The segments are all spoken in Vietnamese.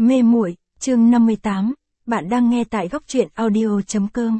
Mê muội, chương 58, bạn đang nghe tại góc truyện audio.com.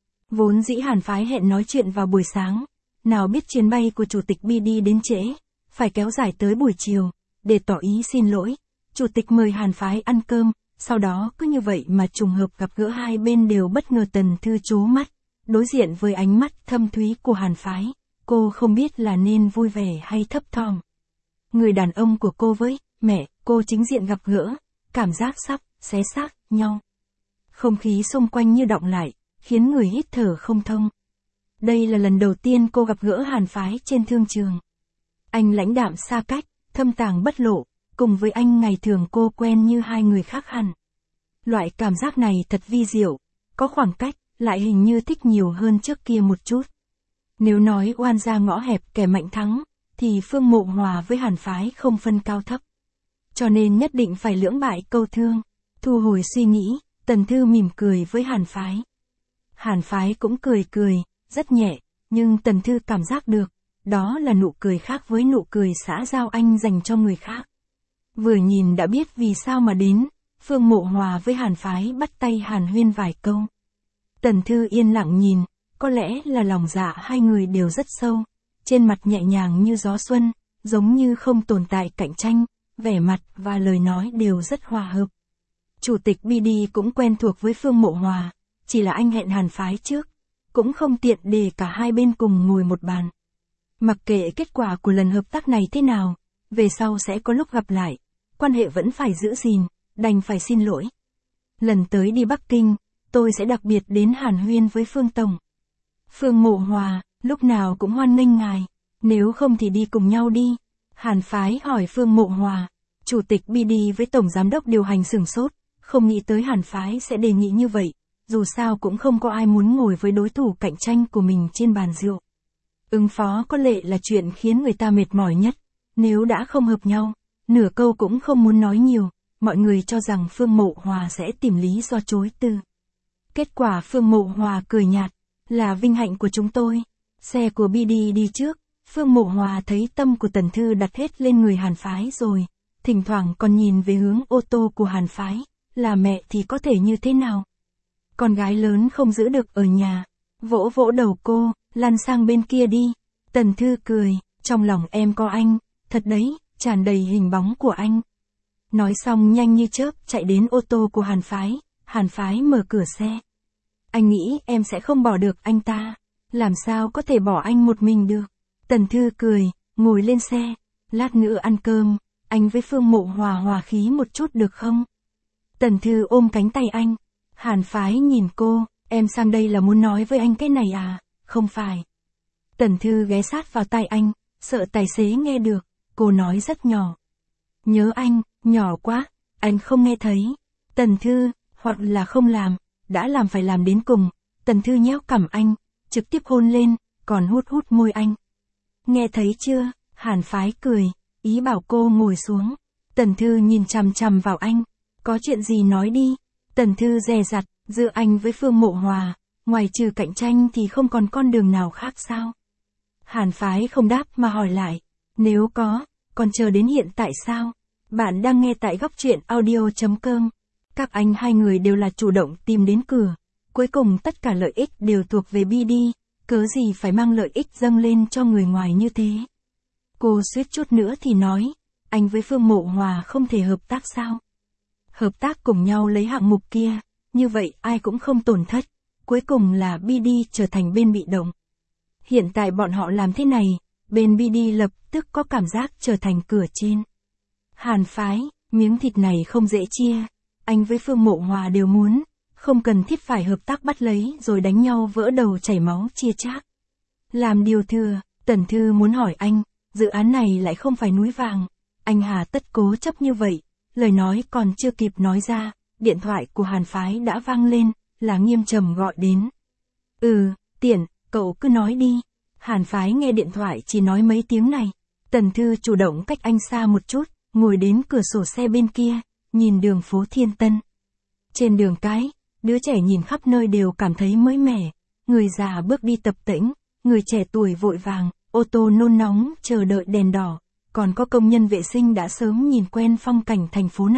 Vốn dĩ Hàn Phái hẹn nói chuyện vào buổi sáng, nào biết chuyến bay của chủ tịch BD đến trễ, phải kéo dài tới buổi chiều, để tỏ ý xin lỗi. Chủ tịch mời Hàn Phái ăn cơm, sau đó cứ như vậy mà trùng hợp gặp gỡ hai bên đều bất ngờ. Tần Thư trố mắt, đối diện với ánh mắt thâm thúy của Hàn Phái, cô không biết là nên vui vẻ hay thấp thỏm. Người đàn ông của cô với mẹ cô chính diện gặp gỡ, cảm giác sắp xé xác nhau. Không khí xung quanh như đọng lại, khiến người hít thở không thông. Đây là lần đầu tiên cô gặp gỡ Hàn Phái trên thương trường. Anh lãnh đạm xa cách, thâm tàng bất lộ, cùng với anh ngày thường cô quen như hai người khác hẳn. Loại cảm giác này thật vi diệu, có khoảng cách, lại hình như thích nhiều hơn trước kia một chút. Nếu nói oan gia ngõ hẹp kẻ mạnh thắng, thì Phương Mộ Hòa với Hàn Phái không phân cao thấp. Cho nên nhất định phải lưỡng bại câu thương. Thu hồi suy nghĩ, Tần Thư mỉm cười với Hàn Phái. Hàn Phái cũng cười cười, rất nhẹ, nhưng Tần Thư cảm giác được, đó là nụ cười khác với nụ cười xã giao anh dành cho người khác. Vừa nhìn đã biết vì sao mà đến, Phương Mộ Hòa với Hàn Phái bắt tay hàn huyên vài câu. Tần Thư yên lặng nhìn, có lẽ là lòng dạ hai người đều rất sâu, trên mặt nhẹ nhàng như gió xuân, giống như không tồn tại cạnh tranh, vẻ mặt và lời nói đều rất hòa hợp. Chủ tịch BD cũng quen thuộc với Phương Mộ Hòa, chỉ là anh hẹn Hàn Phái trước, cũng không tiện để cả hai bên cùng ngồi một bàn. Mặc kệ kết quả của lần hợp tác này thế nào, về sau sẽ có lúc gặp lại, quan hệ vẫn phải giữ gìn, đành phải xin lỗi. Lần tới đi Bắc Kinh, tôi sẽ đặc biệt đến hàn huyên với Phương Tổng. Phương Mộ Hòa, lúc nào cũng hoan nghênh ngài, nếu không thì đi cùng nhau đi. Hàn Phái hỏi Phương Mộ Hòa. Chủ tịch BD với Tổng Giám đốc điều hành sửng sốt, không nghĩ tới Hàn Phái sẽ đề nghị như vậy, dù sao cũng không có ai muốn ngồi với đối thủ cạnh tranh của mình trên bàn rượu. Ứng phó có lệ là chuyện khiến người ta mệt mỏi nhất, nếu đã không hợp nhau, nửa câu cũng không muốn nói nhiều, mọi người cho rằng Phương Mộ Hòa sẽ tìm lý do chối từ. Kết quả Phương Mộ Hòa cười nhạt, là vinh hạnh của chúng tôi. Xe của BD đi trước, Phương Mộ Hòa thấy tâm của Tần Thư đặt hết lên người Hàn Phái rồi, thỉnh thoảng còn nhìn về hướng ô tô của Hàn Phái, là mẹ thì có thể như thế nào? Con gái lớn không giữ được ở nhà, vỗ vỗ đầu cô, lăn sang bên kia đi. Tần Thư cười, trong lòng em có anh, thật đấy, tràn đầy hình bóng của anh. Nói xong nhanh như chớp chạy đến ô tô của Hàn Phái mở cửa xe. Anh nghĩ em sẽ không bỏ được anh ta, làm sao có thể bỏ anh một mình được. Tần Thư cười, ngồi lên xe, lát nữa ăn cơm, anh với Phương Mộ Hòa hòa khí một chút được không? Tần Thư ôm cánh tay anh, Hàn Phái nhìn cô, em sang đây là muốn nói với anh cái này à, không phải. Tần Thư ghé sát vào tai anh, sợ tài xế nghe được, cô nói rất nhỏ. Nhớ anh, nhỏ quá, anh không nghe thấy. Tần Thư, hoặc là không làm, đã làm phải làm đến cùng. Tần Thư nhéo cằm anh, trực tiếp hôn lên, còn hút môi anh. Nghe thấy chưa? Hàn Phái cười, ý bảo cô ngồi xuống. Tần Thư nhìn chằm chằm vào anh, có chuyện gì nói đi. Tần Thư dè dặt, giữa anh với Phương Mộ Hòa, ngoài trừ cạnh tranh thì không còn con đường nào khác sao? Hàn Phái không đáp mà hỏi lại, nếu có, còn chờ đến hiện tại sao? Bạn đang nghe tại góc truyện audio.com. Các anh hai người đều là chủ động tìm đến cửa, cuối cùng tất cả lợi ích đều thuộc về BD, cớ gì phải mang lợi ích dâng lên cho người ngoài như thế. Cô suýt chút nữa thì nói, anh với Phương Mộ Hòa không thể hợp tác sao? Hợp tác cùng nhau lấy hạng mục kia, như vậy ai cũng không tổn thất, cuối cùng là BD trở thành bên bị động. Hiện tại bọn họ làm thế này, bên BD lập tức có cảm giác trở thành cửa trên. Hàn Phái, miếng thịt này không dễ chia, anh với Phương Mộ Hòa đều muốn, không cần thiết phải hợp tác bắt lấy rồi đánh nhau vỡ đầu chảy máu chia chác. Làm điều thừa, Tần Thư muốn hỏi anh, dự án này lại không phải núi vàng, anh hà tất cố chấp như vậy. Lời nói còn chưa kịp nói ra, điện thoại của Hàn Phái đã vang lên, là Nghiêm Trầm gọi đến. Tiện, cậu cứ nói đi. Hàn Phái nghe điện thoại chỉ nói mấy tiếng này. Tần Thư chủ động cách anh xa một chút, ngồi đến cửa sổ xe bên kia, nhìn đường phố Thiên Tân. Trên đường cái, đứa trẻ nhìn khắp nơi đều cảm thấy mới mẻ, người già bước đi tập tễnh, người trẻ tuổi vội vàng, ô tô nôn nóng chờ đợi đèn đỏ, còn có công nhân vệ sinh đã sớm nhìn quen phong cảnh thành phố này,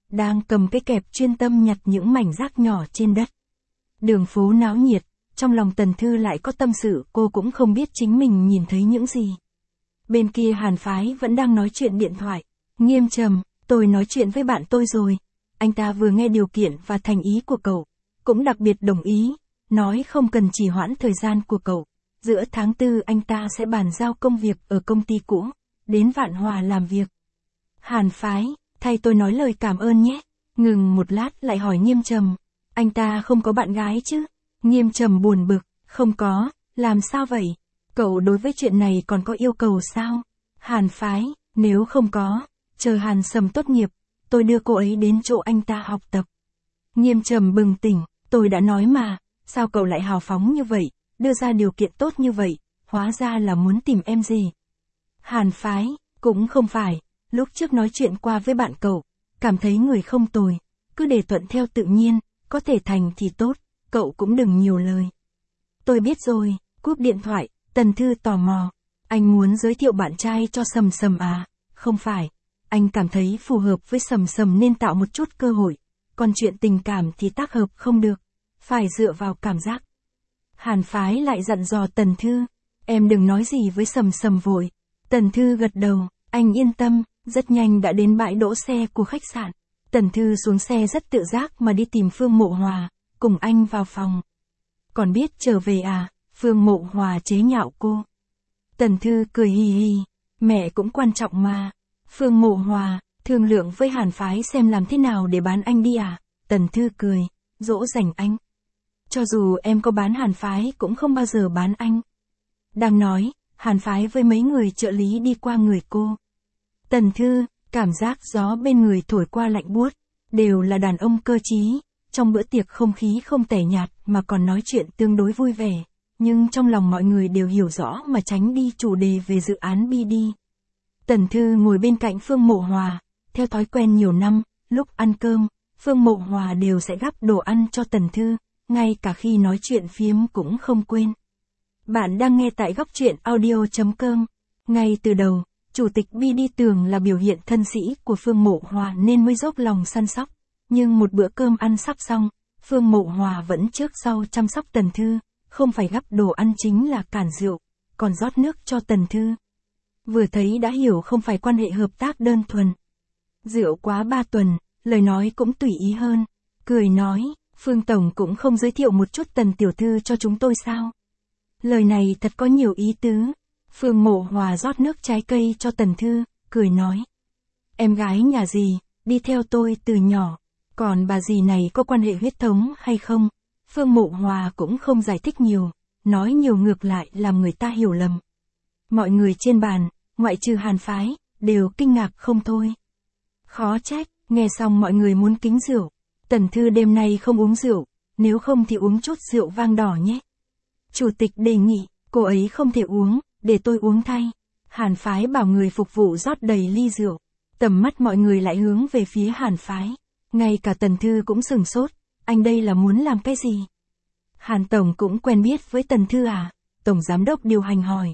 đang cầm cái kẹp chuyên tâm nhặt những mảnh rác nhỏ trên đất. Đường phố náo nhiệt, trong lòng Tần Thư lại có tâm sự, cô cũng không biết chính mình nhìn thấy những gì. Bên kia Hàn Phái vẫn đang nói chuyện điện thoại. Nghiêm trầm, tôi nói chuyện với bạn tôi rồi. Anh ta vừa nghe điều kiện và thành ý của cậu, cũng đặc biệt đồng ý, nói không cần trì hoãn thời gian của cậu. Giữa tháng 4 anh ta sẽ bàn giao công việc ở công ty cũ, đến Vạn Hòa làm việc. Hàn Phái, thay tôi nói lời cảm ơn nhé. Ngừng một lát lại hỏi Nghiêm trầm, anh ta không có bạn gái chứ? Nghiêm trầm buồn bực, không có, làm sao vậy? Cậu đối với chuyện này còn có yêu cầu sao? Hàn Phái, nếu không có, chờ Hàn Sầm tốt nghiệp, tôi đưa cô ấy đến chỗ anh ta học tập. Nghiêm trầm bừng tỉnh, tôi đã nói mà, sao cậu lại hào phóng như vậy, đưa ra điều kiện tốt như vậy, hóa ra là muốn tìm em gì? Hàn Phái, cũng không phải, lúc trước nói chuyện qua với bạn cậu, cảm thấy người không tồi, cứ để thuận theo tự nhiên, có thể thành thì tốt, cậu cũng đừng nhiều lời. Tôi biết rồi, cúp điện thoại, Tần Thư tò mò, anh muốn giới thiệu bạn trai cho Sầm Sầm à? Không phải, anh cảm thấy phù hợp với Sầm Sầm nên tạo một chút cơ hội, còn chuyện tình cảm thì tác hợp không được, phải dựa vào cảm giác. Hàn Phái lại dặn dò Tần Thư, em đừng nói gì với Sầm Sầm vội. Tần Thư gật đầu, anh yên tâm, rất nhanh đã đến bãi đỗ xe của khách sạn. Tần Thư xuống xe rất tự giác mà đi tìm Phương Mộ Hòa, cùng anh vào phòng. Còn biết trở về à? Phương Mộ Hòa chế nhạo cô. Tần Thư cười hì hì, mẹ cũng quan trọng mà. Phương Mộ Hòa, thương lượng với Hàn Phái xem làm thế nào để bán anh đi à? Tần Thư cười, dỗ dành anh. Cho dù em có bán Hàn Phái cũng không bao giờ bán anh. Đang nói, Hàn Phái với mấy người trợ lý đi qua người cô. Tần Thư, cảm giác gió bên người thổi qua lạnh buốt, đều là đàn ông cơ trí. Trong bữa tiệc không khí không tẻ nhạt mà còn nói chuyện tương đối vui vẻ, nhưng trong lòng mọi người đều hiểu rõ mà tránh đi chủ đề về dự án BD. Tần Thư ngồi bên cạnh Phương Mộ Hòa, theo thói quen nhiều năm, lúc ăn cơm, Phương Mộ Hòa đều sẽ gắp đồ ăn cho Tần Thư, ngay cả khi nói chuyện phiếm cũng không quên. Bạn đang nghe tại góc truyện audio.com. Ngay từ đầu, Chủ tịch BD tưởng là biểu hiện thân sĩ của Phương Mộ Hòa nên mới dốc lòng săn sóc. Nhưng một bữa cơm ăn sắp xong, Phương Mộ Hòa vẫn trước sau chăm sóc Tần Thư, không phải gắp đồ ăn chính là cản rượu, còn rót nước cho Tần Thư. Vừa thấy đã hiểu không phải quan hệ hợp tác đơn thuần. Rượu quá 3 tuần, lời nói cũng tùy ý hơn, cười nói, Phương Tổng cũng không giới thiệu một chút Tần Tiểu Thư cho chúng tôi sao? Lời này thật có nhiều ý tứ. Phương Mộ Hòa rót nước trái cây cho Tần Thư, cười nói. Em gái nhà dì, đi theo tôi từ nhỏ, còn bà dì này có quan hệ huyết thống hay không? Phương Mộ Hòa cũng không giải thích nhiều, nói nhiều ngược lại làm người ta hiểu lầm. Mọi người trên bàn, ngoại trừ Hàn Phái, đều kinh ngạc không thôi. Khó trách, nghe xong mọi người muốn kính rượu. Tần Thư đêm nay không uống rượu, nếu không thì uống chút rượu vang đỏ nhé. Chủ tịch đề nghị, cô ấy không thể uống, để tôi uống thay. Hàn Phái bảo người phục vụ rót đầy ly rượu. Tầm mắt mọi người lại hướng về phía Hàn Phái. Ngay cả Tần Thư cũng sừng sốt, anh đây là muốn làm cái gì? Hàn Tổng cũng quen biết với Tần Thư à? Tổng Giám đốc điều hành hỏi.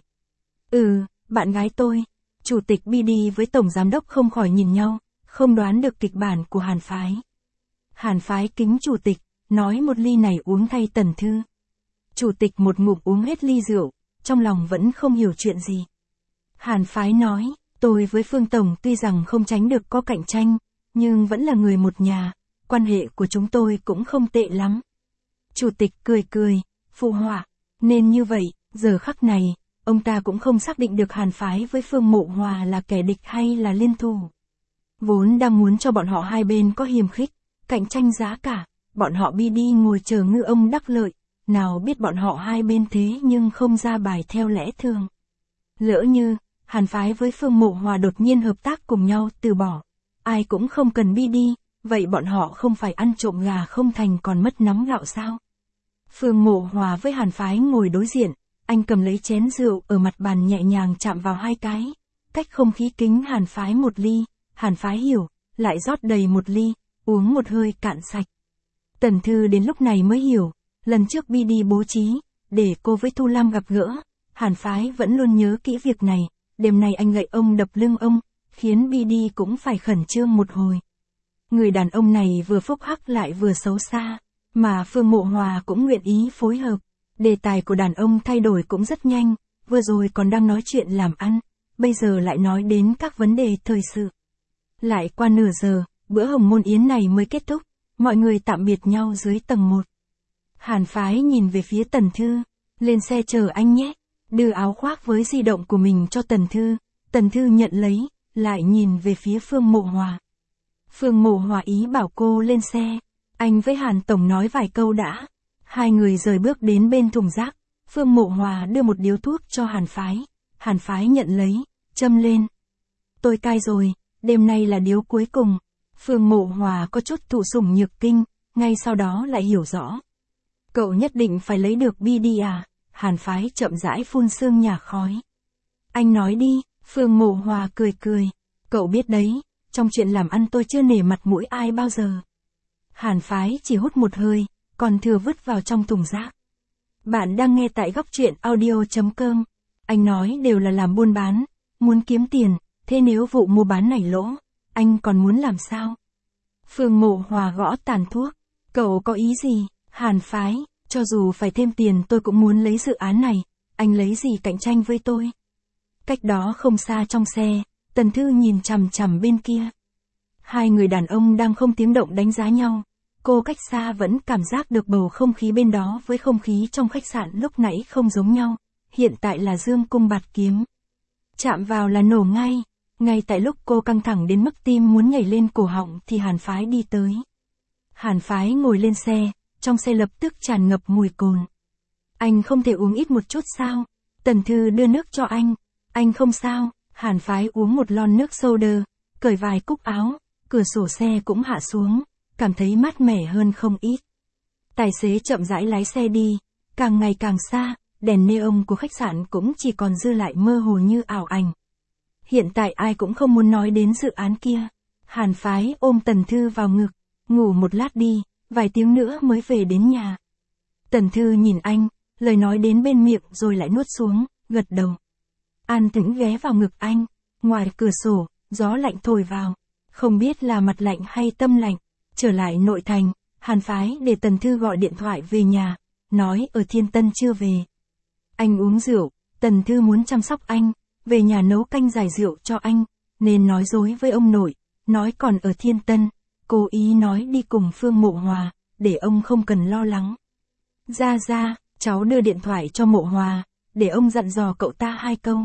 Bạn gái tôi. Chủ tịch BD với Tổng Giám đốc không khỏi nhìn nhau, không đoán được kịch bản của Hàn Phái. Hàn Phái kính Chủ tịch, nói một ly này uống thay Tần Thư. Chủ tịch một ngụm uống hết ly rượu, trong lòng vẫn không hiểu chuyện gì. Hàn Phái nói, tôi với Phương Tổng tuy rằng không tránh được có cạnh tranh, nhưng vẫn là người một nhà, quan hệ của chúng tôi cũng không tệ lắm. Chủ tịch cười cười, phụ họa, nên như vậy, giờ khắc này, ông ta cũng không xác định được Hàn Phái với Phương Mộ Hòa là kẻ địch hay là liên thủ. Vốn đang muốn cho bọn họ hai bên có hiềm khích, cạnh tranh giá cả, bọn họ BD ngồi chờ ngư ông đắc lợi, nào biết bọn họ hai bên thế nhưng không ra bài theo lẽ thường. Lỡ như, Hàn Phái với Phương Mộ Hòa đột nhiên hợp tác cùng nhau từ bỏ, ai cũng không cần BD, vậy bọn họ không phải ăn trộm gà không thành còn mất nắm gạo sao? Phương Mộ Hòa với Hàn Phái ngồi đối diện, anh cầm lấy chén rượu ở mặt bàn nhẹ nhàng chạm vào hai cái, cách không khí kính Hàn Phái một ly, Hàn Phái hiểu, lại rót đầy một ly, uống một hơi cạn sạch. Tần Thư đến lúc này mới hiểu, lần trước BD bố trí, để cô với Thu Lam gặp gỡ, Hàn Phái vẫn luôn nhớ kỹ việc này, đêm nay anh gậy ông đập lưng ông, khiến BD cũng phải khẩn trương một hồi. Người đàn ông này vừa phúc hắc lại vừa xấu xa, mà Phương Mộ Hòa cũng nguyện ý phối hợp. Đề tài của đàn ông thay đổi cũng rất nhanh, vừa rồi còn đang nói chuyện làm ăn, bây giờ lại nói đến các vấn đề thời sự. Lại qua nửa giờ, bữa hồng môn yến này mới kết thúc, mọi người tạm biệt nhau dưới tầng 1. Hàn Phái nhìn về phía Tần Thư, lên xe chờ anh nhé, đưa áo khoác với di động của mình cho Tần Thư nhận lấy, lại nhìn về phía Phương Mộ Hòa. Phương Mộ Hòa ý bảo cô lên xe, anh với Hàn Tổng nói vài câu đã. Hai người rời bước đến bên thùng rác, Phương Mộ Hòa đưa một điếu thuốc cho Hàn Phái nhận lấy, châm lên. Tôi cai rồi, đêm nay là điếu cuối cùng. Phương Mộ Hòa có chút thụ sủng nhược kinh, ngay sau đó lại hiểu rõ. Cậu nhất định phải lấy được BD à? Hàn Phái chậm rãi phun sương nhà khói. Anh nói đi, Phương Mộ Hòa cười cười. Cậu biết đấy, trong chuyện làm ăn tôi chưa nể mặt mũi ai bao giờ. Hàn Phái chỉ hút một hơi, còn thừa vứt vào trong thùng rác. Bạn đang nghe tại góc truyện audio.com. Anh nói đều là làm buôn bán, muốn kiếm tiền, thế nếu vụ mua bán này lỗ, anh còn muốn làm sao? Phương Mộ Hòa gõ tàn thuốc. Cậu có ý gì? Hàn Phái, cho dù phải thêm tiền tôi cũng muốn lấy dự án này, anh lấy gì cạnh tranh với tôi? Cách đó không xa trong xe, Tần Thư nhìn chằm chằm bên kia. Hai người đàn ông đang không tiếng động đánh giá nhau. Cô cách xa vẫn cảm giác được bầu không khí bên đó với không khí trong khách sạn lúc nãy không giống nhau. Hiện tại là dương cung bạt kiếm. Chạm vào là nổ ngay. Ngay tại lúc cô căng thẳng đến mức tim muốn nhảy lên cổ họng thì Hàn Phái đi tới. Hàn Phái ngồi lên xe, trong xe lập tức tràn ngập mùi cồn. Anh không thể uống ít một chút sao? Tần Thư đưa nước cho anh. Anh không sao. Hàn Phái uống một lon nước soda, cởi vài cúc áo, cửa sổ xe cũng hạ xuống, cảm thấy mát mẻ hơn không ít. Tài xế chậm rãi lái xe đi, càng ngày càng xa, đèn neon của khách sạn cũng chỉ còn dư lại mơ hồ như ảo ảnh. Hiện tại ai cũng không muốn nói đến dự án kia. Hàn Phái ôm Tần Thư vào ngực, ngủ một lát đi, vài tiếng nữa mới về đến nhà. Tần Thư nhìn anh, lời nói đến bên miệng rồi lại nuốt xuống, gật đầu. An tĩnh ghé vào ngực anh, ngoài cửa sổ, gió lạnh thổi vào, không biết là mặt lạnh hay tâm lạnh. Trở lại nội thành, Hàn Phái để Tần Thư gọi điện thoại về nhà, nói ở Thiên Tân chưa về. Anh uống rượu, Tần Thư muốn chăm sóc anh, về nhà nấu canh giải rượu cho anh, nên nói dối với ông nội, nói còn ở Thiên Tân, cố ý nói đi cùng Phương Mộ Hòa, để ông không cần lo lắng. Ra, cháu đưa điện thoại cho Mộ Hòa, để ông dặn dò cậu ta 2 câu.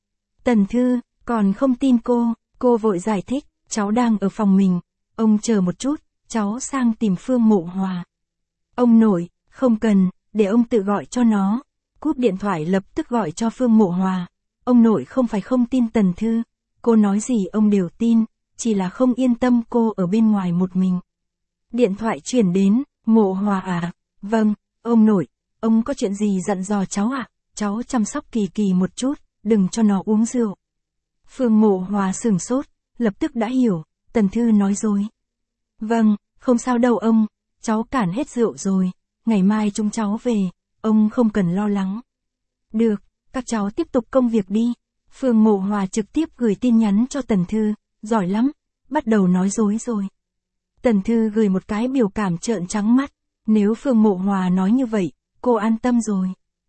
Tần Thư, còn không tin cô vội giải thích, cháu đang ở phòng mình, ông chờ một chút, cháu sang tìm Phương Mộ Hòa. Ông nội, không cần, để ông tự gọi cho nó. Cúp điện thoại lập tức gọi cho Phương Mộ Hòa. Ông nội không phải không tin Tần Thư, cô nói gì ông đều tin, chỉ là không yên tâm cô ở bên ngoài một mình. Điện thoại chuyển đến, Mộ Hòa à? Vâng, ông nội, ông có chuyện gì dặn dò cháu à? Cháu chăm sóc Kỳ Kỳ một chút, đừng cho nó uống rượu. Phương Mộ Hòa sửng sốt, lập tức đã hiểu, Tần Thư nói dối. Vâng, không sao đâu ông, cháu cản hết rượu rồi, ngày mai chúng cháu về, ông không cần lo lắng. Được, các cháu tiếp tục công việc đi. Phương Mộ Hòa trực tiếp gửi tin nhắn cho Tần Thư, giỏi lắm, bắt đầu nói dối rồi. Tần Thư gửi một cái biểu cảm trợn trắng mắt, nếu Phương Mộ Hòa nói như vậy, cô an tâm rồi.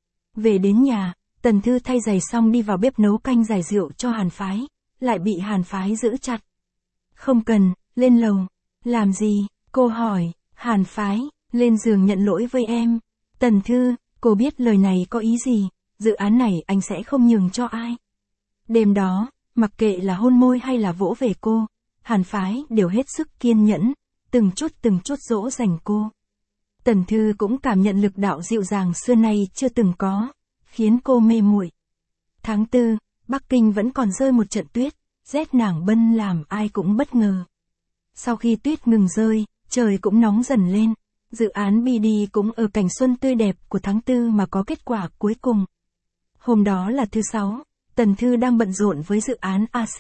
Về đến nhà, Tần Thư thay giày xong đi vào bếp nấu canh giải rượu cho Hàn Phái, lại bị Hàn Phái giữ chặt. Không cần, lên lầu. Làm gì? Cô hỏi. Hàn Phái, lên giường nhận lỗi với em. Tần Thư, cô biết lời này có ý gì, dự án này anh sẽ không nhường cho ai. Đêm đó, mặc kệ là hôn môi hay là vỗ về cô, Hàn Phái đều hết sức kiên nhẫn, từng chút dỗ dành cô. Tần Thư cũng cảm nhận lực đạo dịu dàng xưa nay chưa từng có, khiến cô mê muội. Tháng 4, Bắc Kinh vẫn còn rơi một trận tuyết, rét nàng bân làm ai cũng bất ngờ. Sau khi tuyết ngừng rơi, trời cũng nóng dần lên, dự án BD cũng ở cảnh xuân tươi đẹp của tháng 4 mà có kết quả cuối cùng. Hôm đó là thứ 6, Tần Thư đang bận rộn với dự án AC.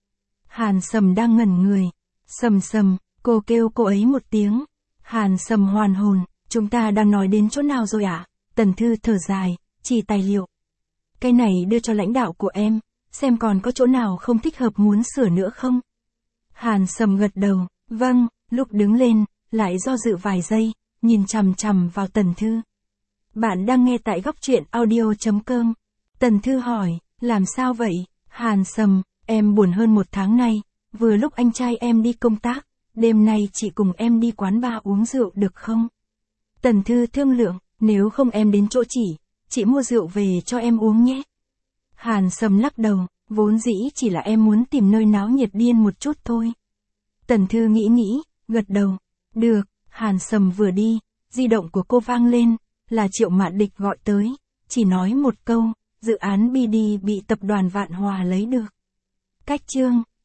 Hàn Sầm đang ngẩn người. Sầm, cô kêu cô ấy một tiếng. Hàn Sầm hoàn hồn, chúng ta đang nói đến chỗ nào rồi ạ? Tần Thư thở dài, chỉ tài liệu. Cái này đưa cho lãnh đạo của em, xem còn có chỗ nào không thích hợp muốn sửa nữa không? Hàn Sầm gật đầu, vâng, Lúc đứng lên, lại do dự vài giây, nhìn chằm chằm vào Tần Thư. Bạn đang nghe tại góc truyện audio.com. Tần Thư hỏi, làm sao vậy? Hàn Sầm, em buồn hơn 1 tháng nay, vừa lúc anh trai em đi công tác, đêm nay chị cùng em đi quán bar uống rượu được không? Tần Thư thương lượng, nếu không em đến chỗ chị mua rượu về cho em uống nhé. Hàn Sầm lắc đầu, vốn dĩ chỉ là em muốn tìm nơi náo nhiệt điên một chút thôi. Tần Thư nghĩ, gật đầu. Được, Hàn Sầm vừa đi, di động của cô vang lên, là Triệu Mạn Địch gọi tới, chỉ nói một câu, dự án BD bị tập đoàn Vạn Hòa lấy được. Cách chương